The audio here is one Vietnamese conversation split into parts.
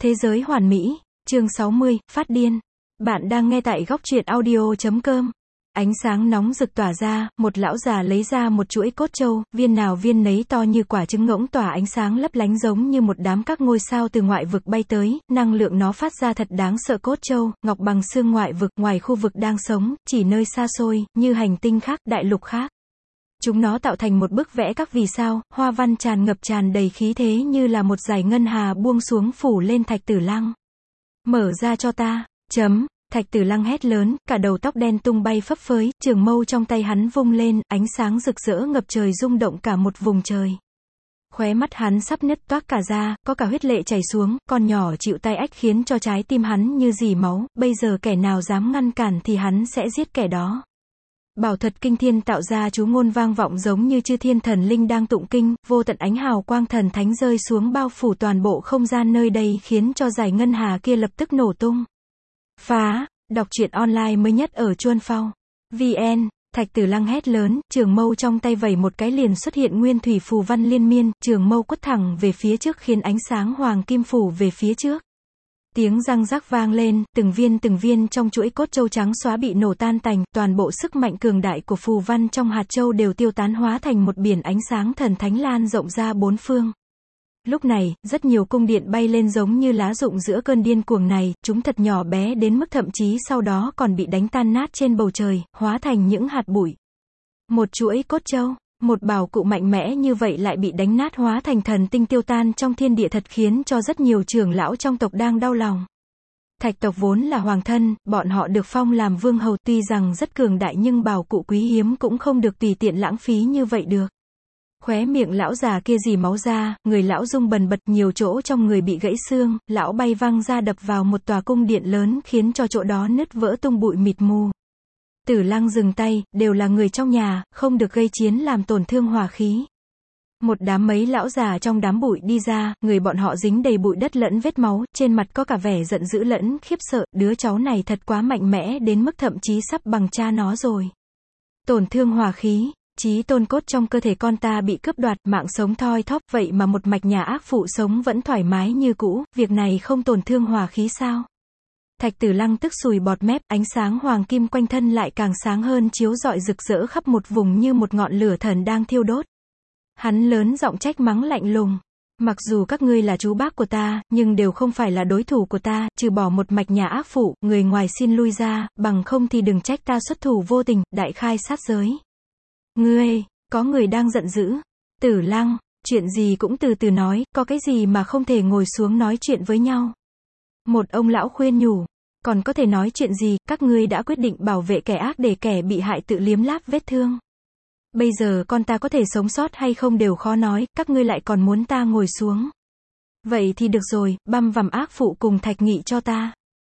Thế giới hoàn mỹ, chương 60, phát điên. Bạn đang nghe tại góc truyện audio.com. Ánh sáng nóng rực tỏa ra, một lão già lấy ra một chuỗi cốt trâu, viên nào viên nấy to như quả trứng ngỗng tỏa ánh sáng lấp lánh giống như một đám các ngôi sao từ ngoại vực bay tới, năng lượng nó phát ra thật đáng sợ. Cốt trâu, ngọc bằng xương ngoại vực, ngoài khu vực đang sống, chỉ nơi xa xôi, như hành tinh khác, đại lục khác. Chúng nó tạo thành một bức vẽ các vì sao, hoa văn tràn ngập tràn đầy khí thế như là một dải ngân hà buông xuống phủ lên Thạch Tử Lăng. Mở ra cho ta, Thạch Tử Lăng hét lớn, cả đầu tóc đen tung bay phấp phới, trường mâu trong tay hắn vung lên, ánh sáng rực rỡ ngập trời rung động cả một vùng trời. Khóe mắt hắn sắp nứt toác cả ra, có cả huyết lệ chảy xuống, con nhỏ chịu tai ách khiến cho trái tim hắn như rỉ máu, bây giờ kẻ nào dám ngăn cản thì hắn sẽ giết kẻ đó. Bảo thuật kinh thiên tạo ra chú ngôn vang vọng giống như chư thiên thần linh đang tụng kinh, vô tận ánh hào quang thần thánh rơi xuống bao phủ toàn bộ không gian nơi đây khiến cho dải ngân hà kia lập tức nổ tung. Phá, đọc truyện online mới nhất ở Chuan Phao. VN, Thạch Tử Lăng hét lớn, trường mâu trong tay vẩy một cái liền xuất hiện nguyên thủy phù văn liên miên, trường mâu quất thẳng về phía trước khiến ánh sáng hoàng kim phủ về phía trước. Tiếng răng rắc vang lên, từng viên trong chuỗi cốt châu trắng xóa bị nổ tan tành, toàn bộ sức mạnh cường đại của phù văn trong hạt châu đều tiêu tán hóa thành một biển ánh sáng thần thánh lan rộng ra bốn phương. Lúc này, rất nhiều cung điện bay lên giống như lá rụng giữa cơn điên cuồng này, chúng thật nhỏ bé đến mức thậm chí sau đó còn bị đánh tan nát trên bầu trời, hóa thành những hạt bụi. Một chuỗi cốt châu, một bảo cụ mạnh mẽ như vậy lại bị đánh nát hóa thành thần tinh tiêu tan trong thiên địa thật khiến cho rất nhiều trưởng lão trong tộc đang đau lòng. Thạch tộc vốn là hoàng thân, bọn họ được phong làm vương hầu tuy rằng rất cường đại nhưng bảo cụ quý hiếm cũng không được tùy tiện lãng phí như vậy được. Khóe miệng lão già kia rỉ máu ra, người lão rung bần bật nhiều chỗ trong người bị gãy xương, lão bay văng ra đập vào một tòa cung điện lớn khiến cho chỗ đó nứt vỡ tung bụi mịt mù. Tử Lăng dừng tay, đều là người trong nhà, không được gây chiến làm tổn thương hòa khí. Một đám mấy lão già trong đám bụi đi ra, người bọn họ dính đầy bụi đất lẫn vết máu, trên mặt có cả vẻ giận dữ lẫn khiếp sợ, đứa cháu này thật quá mạnh mẽ đến mức thậm chí sắp bằng cha nó rồi. Tổn thương hòa khí, chí tôn cốt trong cơ thể con ta bị cướp đoạt, mạng sống thoi thóp, vậy mà một mạch nhà ác phụ sống vẫn thoải mái như cũ, việc này không tổn thương hòa khí sao? Thạch Tử Lăng tức sùi bọt mép, ánh sáng hoàng kim quanh thân lại càng sáng hơn chiếu rọi rực rỡ khắp một vùng như một ngọn lửa thần đang thiêu đốt. Hắn lớn giọng trách mắng lạnh lùng. Mặc dù các ngươi là chú bác của ta, nhưng đều không phải là đối thủ của ta, trừ bỏ một mạch nhà ác phụ, người ngoài xin lui ra, bằng không thì đừng trách ta xuất thủ vô tình, đại khai sát giới. Ngươi, có người đang giận dữ. Tử Lăng, chuyện gì cũng từ từ nói, có cái gì mà không thể ngồi xuống nói chuyện với nhau. Một ông lão khuyên nhủ, còn có thể nói chuyện gì, các ngươi đã quyết định bảo vệ kẻ ác để kẻ bị hại tự liếm láp vết thương. Bây giờ con ta có thể sống sót hay không đều khó nói, các ngươi lại còn muốn ta ngồi xuống. Vậy thì được rồi, băm vằm ác phụ cùng Thạch Nghị cho ta.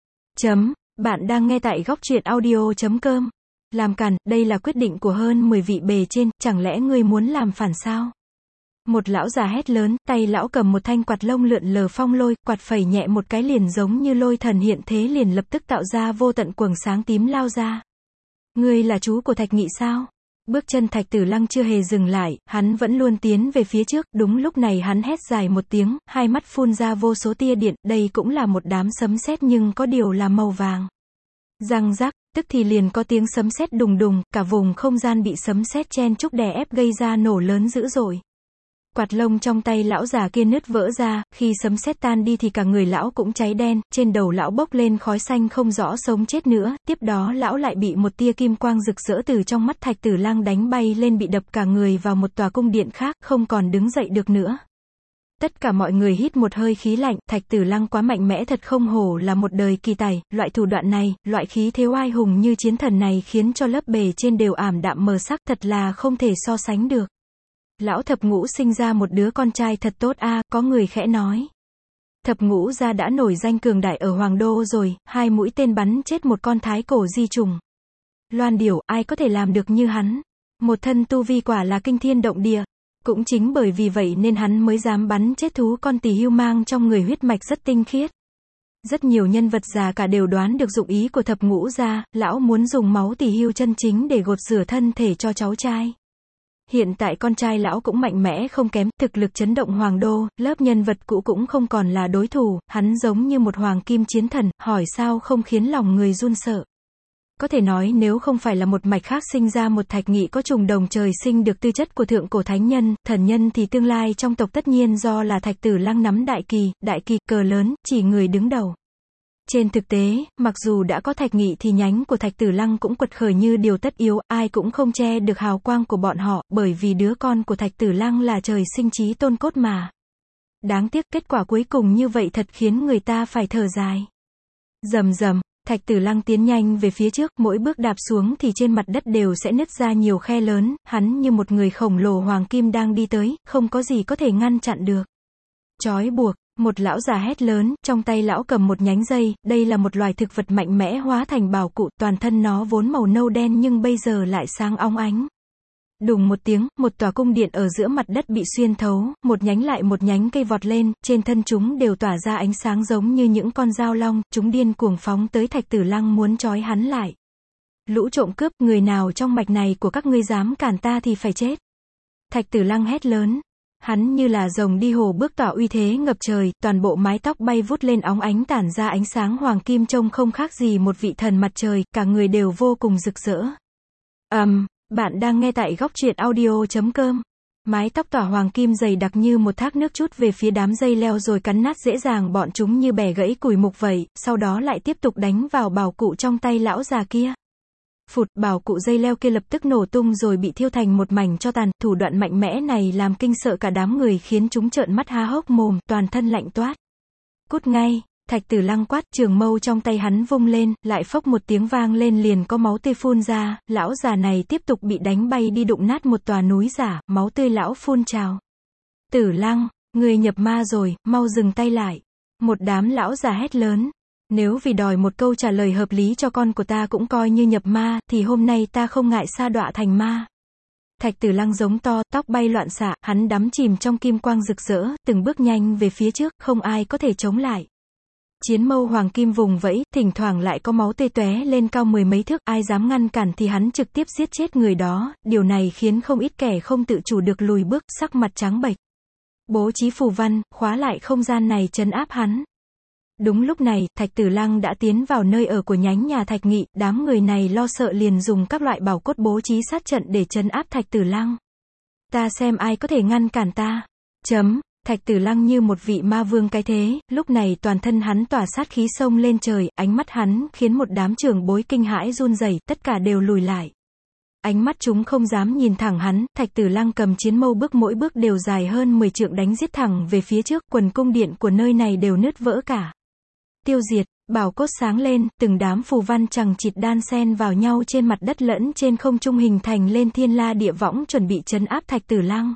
Bạn đang nghe tại góc truyện audio.com. Làm càn, đây là quyết định của hơn 10 vị bề trên, chẳng lẽ ngươi muốn làm phản sao? Một lão già hét lớn, tay lão cầm một thanh quạt lông lượn lờ phong lôi, quạt phẩy nhẹ một cái liền giống như lôi thần hiện thế liền lập tức tạo ra vô tận quầng sáng tím lao ra. Ngươi là chú của Thạch Nghị sao? Bước chân Thạch Tử Lăng chưa hề dừng lại, hắn vẫn luôn tiến về phía trước, đúng lúc này hắn hét dài một tiếng, hai mắt phun ra vô số tia điện, đây cũng là một đám sấm sét nhưng có điều là màu vàng. Răng rắc, tức thì liền có tiếng sấm sét đùng đùng, cả vùng không gian bị sấm sét chen chúc đè ép gây ra nổ lớn dữ dội. Quạt lông trong tay lão già kia nứt vỡ ra, khi sấm sét tan đi thì cả người lão cũng cháy đen, trên đầu lão bốc lên khói xanh không rõ sống chết nữa, tiếp đó lão lại bị một tia kim quang rực rỡ từ trong mắt Thạch Tử Lăng đánh bay lên bị đập cả người vào một tòa cung điện khác, không còn đứng dậy được nữa. Tất cả mọi người hít một hơi khí lạnh, Thạch Tử Lăng quá mạnh mẽ thật không hổ là một đời kỳ tài, loại thủ đoạn này, loại khí thế oai hùng như chiến thần này khiến cho lớp bề trên đều ảm đạm mờ sắc, thật là không thể so sánh được. Lão Thập Ngũ sinh ra một đứa con trai thật tốt a, có người khẽ nói. Thập Ngũ gia đã nổi danh cường đại ở Hoàng Đô rồi, 2 mũi tên bắn chết một con thái cổ di trùng. Loan điểu, ai có thể làm được như hắn? Một thân tu vi quả là kinh thiên động địa. Cũng chính bởi vì vậy nên hắn mới dám bắn chết thú con tỳ hưu mang trong người huyết mạch rất tinh khiết. Rất nhiều nhân vật già cả đều đoán được dụng ý của Thập Ngũ gia, lão muốn dùng máu tỳ hưu chân chính để gột rửa thân thể cho cháu trai. Hiện tại con trai lão cũng mạnh mẽ không kém, thực lực chấn động hoàng đô, lớp nhân vật cũ cũng không còn là đối thủ, hắn giống như một hoàng kim chiến thần, hỏi sao không khiến lòng người run sợ. Có thể nói nếu không phải là một mạch khác sinh ra một Thạch Nghị có trùng đồng trời sinh được tư chất của thượng cổ thánh nhân, thần nhân thì tương lai trong tộc tất nhiên do là Thạch Tử Lăng nắm đại kỳ, cờ lớn, chỉ người đứng đầu. Trên thực tế, mặc dù đã có Thạch Nghị thì nhánh của Thạch Tử Lăng cũng quật khởi như điều tất yếu, ai cũng không che được hào quang của bọn họ, bởi vì đứa con của Thạch Tử Lăng là trời sinh chí tôn cốt mà. Đáng tiếc kết quả cuối cùng như vậy thật khiến người ta phải thở dài. Rầm rầm, Thạch Tử Lăng tiến nhanh về phía trước, mỗi bước đạp xuống thì trên mặt đất đều sẽ nứt ra nhiều khe lớn, hắn như một người khổng lồ hoàng kim đang đi tới, không có gì có thể ngăn chặn được. Trói buộc. Một lão già hét lớn, trong tay lão cầm một nhánh dây, đây là một loài thực vật mạnh mẽ hóa thành bảo cụ, toàn thân nó vốn màu nâu đen nhưng bây giờ lại sáng óng ánh. Đùng một tiếng, một tòa cung điện ở giữa mặt đất bị xuyên thấu, một nhánh lại một nhánh cây vọt lên, trên thân chúng đều tỏa ra ánh sáng giống như những con dao long, chúng điên cuồng phóng tới Thạch Tử Lăng muốn trói hắn lại. Lũ trộm cướp, người nào trong mạch này của các ngươi dám cản ta thì phải chết. Thạch Tử Lăng hét lớn. Hắn như là rồng đi hồ bước tỏ uy thế ngập trời, toàn bộ mái tóc bay vút lên óng ánh tản ra ánh sáng hoàng kim trông không khác gì một vị thần mặt trời, cả người đều vô cùng rực rỡ. Bạn đang nghe tại góc truyện audio.com. Mái tóc tỏa hoàng kim dày đặc như một thác nước trút về phía đám dây leo rồi cắn nát dễ dàng bọn chúng như bẻ gãy củi mục vậy, sau đó lại tiếp tục đánh vào bảo cụ trong tay lão già kia. Phụt, bảo cụ dây leo kia lập tức nổ tung rồi bị thiêu thành một mảnh tro tàn, thủ đoạn mạnh mẽ này làm kinh sợ cả đám người khiến chúng trợn mắt há hốc mồm, toàn thân lạnh toát. Cút ngay, Thạch Tử Lăng quát, trường mâu trong tay hắn vung lên, lại phốc một tiếng vang lên liền có máu tươi phun ra, lão già này tiếp tục bị đánh bay đi đụng nát một tòa núi giả, máu tươi lão phun trào. Tử Lăng, người nhập ma rồi, mau dừng tay lại. Một đám lão già hét lớn. Nếu vì đòi một câu trả lời hợp lý cho con của ta cũng coi như nhập ma, thì hôm nay ta không ngại sa đọa thành ma. Thạch Tử Lăng giống to, tóc bay loạn xạ, hắn đắm chìm trong kim quang rực rỡ, từng bước nhanh về phía trước, không ai có thể chống lại. Chiến mâu hoàng kim vùng vẫy, thỉnh thoảng lại có máu tươi tóe lên cao mười mấy thước, ai dám ngăn cản thì hắn trực tiếp giết chết người đó, điều này khiến không ít kẻ không tự chủ được lùi bước, sắc mặt trắng bệch. Bố trí phù văn, khóa lại không gian này trấn áp hắn. Đúng lúc này, Thạch Tử Lăng đã tiến vào nơi ở của nhánh nhà Thạch Nghị, đám người này lo sợ liền dùng các loại bảo cốt bố trí sát trận để trấn áp Thạch Tử Lăng. Ta xem ai có thể ngăn cản ta. Thạch Tử Lăng như một vị ma vương cái thế, lúc này toàn thân hắn tỏa sát khí xông lên trời, ánh mắt hắn khiến một đám trưởng bối kinh hãi run rẩy, tất cả đều lùi lại. Ánh mắt chúng không dám nhìn thẳng hắn, Thạch Tử Lăng cầm chiến mâu mỗi bước đều dài hơn 10 trượng đánh giết thẳng về phía trước, quần cung điện của nơi này đều nứt vỡ cả. Tiêu diệt, bảo cốt sáng lên, từng đám phù văn chằng chịt đan xen vào nhau trên mặt đất lẫn trên không trung hình thành lên thiên la địa võng chuẩn bị trấn áp Thạch Tử Lăng.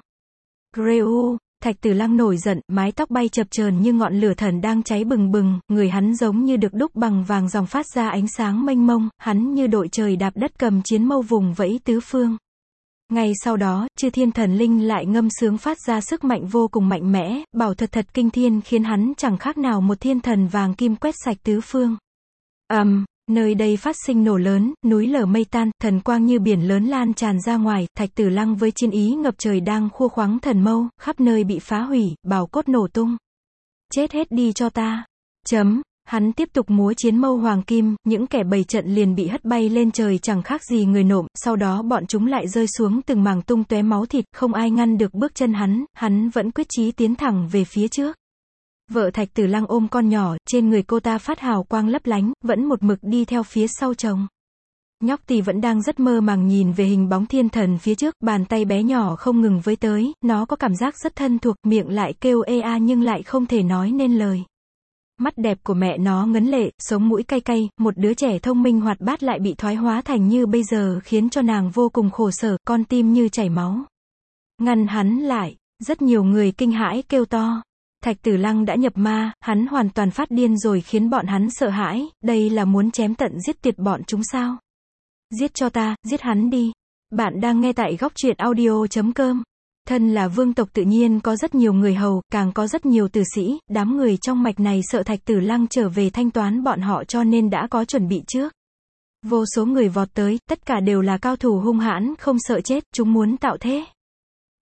Greu, Thạch Tử Lăng nổi giận, mái tóc bay chập chờn như ngọn lửa thần đang cháy bừng bừng, người hắn giống như được đúc bằng vàng ròng phát ra ánh sáng mênh mông, hắn như đội trời đạp đất cầm chiến mâu vùng vẫy tứ phương. Ngay sau đó, chư thiên thần linh lại ngâm sướng phát ra sức mạnh vô cùng mạnh mẽ, bảo thuật thật kinh thiên khiến hắn chẳng khác nào một thiên thần vàng kim quét sạch tứ phương. Nơi đây phát sinh nổ lớn, núi lở mây tan, thần quang như biển lớn lan tràn ra ngoài, Thạch Tử Lăng với chiến ý ngập trời đang khua khoáng thần mâu, khắp nơi bị phá hủy, bảo cốt nổ tung. Chết hết đi cho ta. Hắn tiếp tục múa chiến mâu hoàng kim, những kẻ bày trận liền bị hất bay lên trời chẳng khác gì người nộm, sau đó bọn chúng lại rơi xuống từng mảng tung tóe máu thịt, không ai ngăn được bước chân hắn vẫn quyết chí tiến thẳng về phía trước. Vợ Thạch Tử Lăng ôm con nhỏ, trên người cô ta phát hào quang lấp lánh, vẫn một mực đi theo phía sau chồng. Nhóc Tì vẫn đang rất mơ màng nhìn về hình bóng thiên thần phía trước, bàn tay bé nhỏ không ngừng với tới, nó có cảm giác rất thân thuộc, miệng lại kêu ê a nhưng lại không thể nói nên lời. Mắt đẹp của mẹ nó ngấn lệ, sống mũi cay cay, một đứa trẻ thông minh hoạt bát lại bị thoái hóa thành như bây giờ khiến cho nàng vô cùng khổ sở, con tim như chảy máu. Ngăn hắn lại, rất nhiều người kinh hãi kêu to. Thạch Tử Lăng đã nhập ma, hắn hoàn toàn phát điên rồi khiến bọn hắn sợ hãi, đây là muốn chém tận giết tuyệt bọn chúng sao? Giết cho ta, giết hắn đi. Bạn đang nghe tại góc truyện audio.com. Thân là vương tộc tự nhiên có rất nhiều người hầu, càng có rất nhiều tử sĩ, đám người trong mạch này sợ Thạch Tử Lăng trở về thanh toán bọn họ cho nên đã có chuẩn bị trước. Vô số người vọt tới, tất cả đều là cao thủ hung hãn không sợ chết, chúng muốn tạo thế.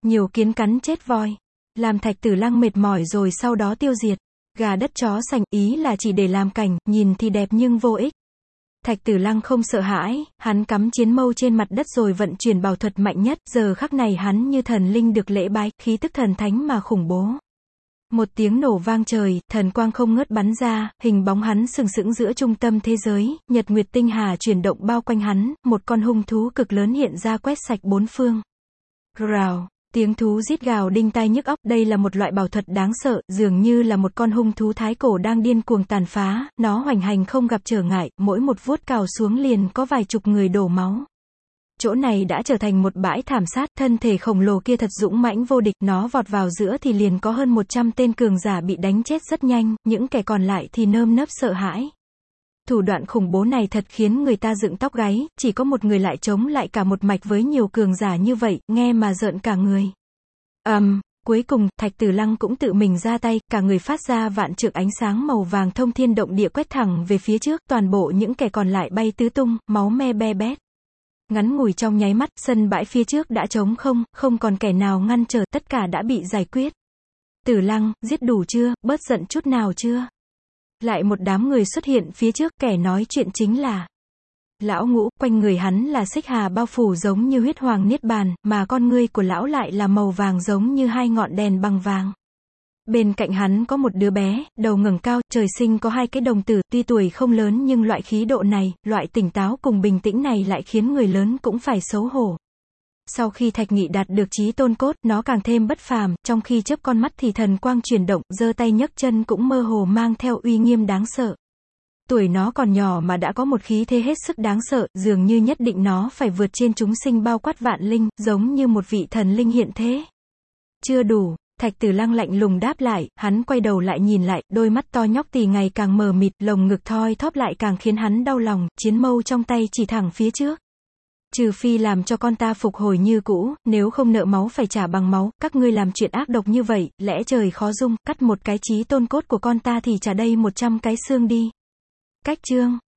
Nhiều kiến cắn chết voi. Làm Thạch Tử Lăng mệt mỏi rồi sau đó tiêu diệt. Gà đất chó sành, ý là chỉ để làm cảnh, nhìn thì đẹp nhưng vô ích. Thạch Tử Lăng không sợ hãi, hắn cắm chiến mâu trên mặt đất rồi vận chuyển bảo thuật mạnh nhất, giờ khắc này hắn như thần linh được lễ bái, khí tức thần thánh mà khủng bố. Một tiếng nổ vang trời, thần quang không ngớt bắn ra, hình bóng hắn sừng sững giữa trung tâm thế giới, nhật nguyệt tinh hà chuyển động bao quanh hắn, một con hung thú cực lớn hiện ra quét sạch bốn phương. Rào, tiếng thú rít gào đinh tai nhức óc, đây là một loại bảo thuật đáng sợ, dường như là một con hung thú thái cổ đang điên cuồng tàn phá, nó hoành hành không gặp trở ngại, mỗi một vuốt cào xuống liền có vài chục người đổ máu. Chỗ này đã trở thành một bãi thảm sát, thân thể khổng lồ kia thật dũng mãnh vô địch, nó vọt vào giữa thì liền có hơn 100 tên cường giả bị đánh chết rất nhanh, những kẻ còn lại thì nơm nớp sợ hãi. Thủ đoạn khủng bố này thật khiến người ta dựng tóc gáy, chỉ có một người lại chống lại cả một mạch với nhiều cường giả như vậy, nghe mà rợn cả người. Cuối cùng, Thạch Tử Lăng cũng tự mình ra tay, cả người phát ra vạn trượng ánh sáng màu vàng thông thiên động địa quét thẳng về phía trước, toàn bộ những kẻ còn lại bay tứ tung, máu me be bét. Ngắn ngủi trong nháy mắt, sân bãi phía trước đã trống không, không còn kẻ nào ngăn trở, tất cả đã bị giải quyết. Tử Lăng, giết đủ chưa, bớt giận chút nào chưa? Lại một đám người xuất hiện phía trước, kẻ nói chuyện chính là Lão Ngũ, quanh người hắn là xích hà bao phủ giống như huyết hoàng niết bàn, mà con ngươi của lão lại là màu vàng giống như hai ngọn đèn bằng vàng. Bên cạnh hắn có một đứa bé, đầu ngẩng cao, trời sinh có hai cái đồng tử, tuy tuổi không lớn nhưng loại khí độ này, loại tỉnh táo cùng bình tĩnh này lại khiến người lớn cũng phải xấu hổ. Sau khi Thạch Nghị đạt được chí tôn cốt, nó càng thêm bất phàm, trong khi chớp con mắt thì thần quang chuyển động, giơ tay nhấc chân cũng mơ hồ mang theo uy nghiêm đáng sợ. Tuổi nó còn nhỏ mà đã có một khí thế hết sức đáng sợ, dường như nhất định nó phải vượt trên chúng sinh bao quát vạn linh, giống như một vị thần linh hiện thế. Chưa đủ. Thạch Tử Lăng lạnh lùng đáp lại, hắn quay đầu lại nhìn lại, đôi mắt to nhóc tì ngày càng mờ mịt, lồng ngực thoi thóp lại càng khiến hắn đau lòng, chiến mâu trong tay chỉ thẳng phía trước. Trừ phi làm cho con ta phục hồi như cũ, nếu không nợ máu phải trả bằng máu, các ngươi làm chuyện ác độc như vậy, lẽ trời khó dung, cắt một cái chí tôn cốt của con ta thì trả đây 100 cái xương đi. Cách chương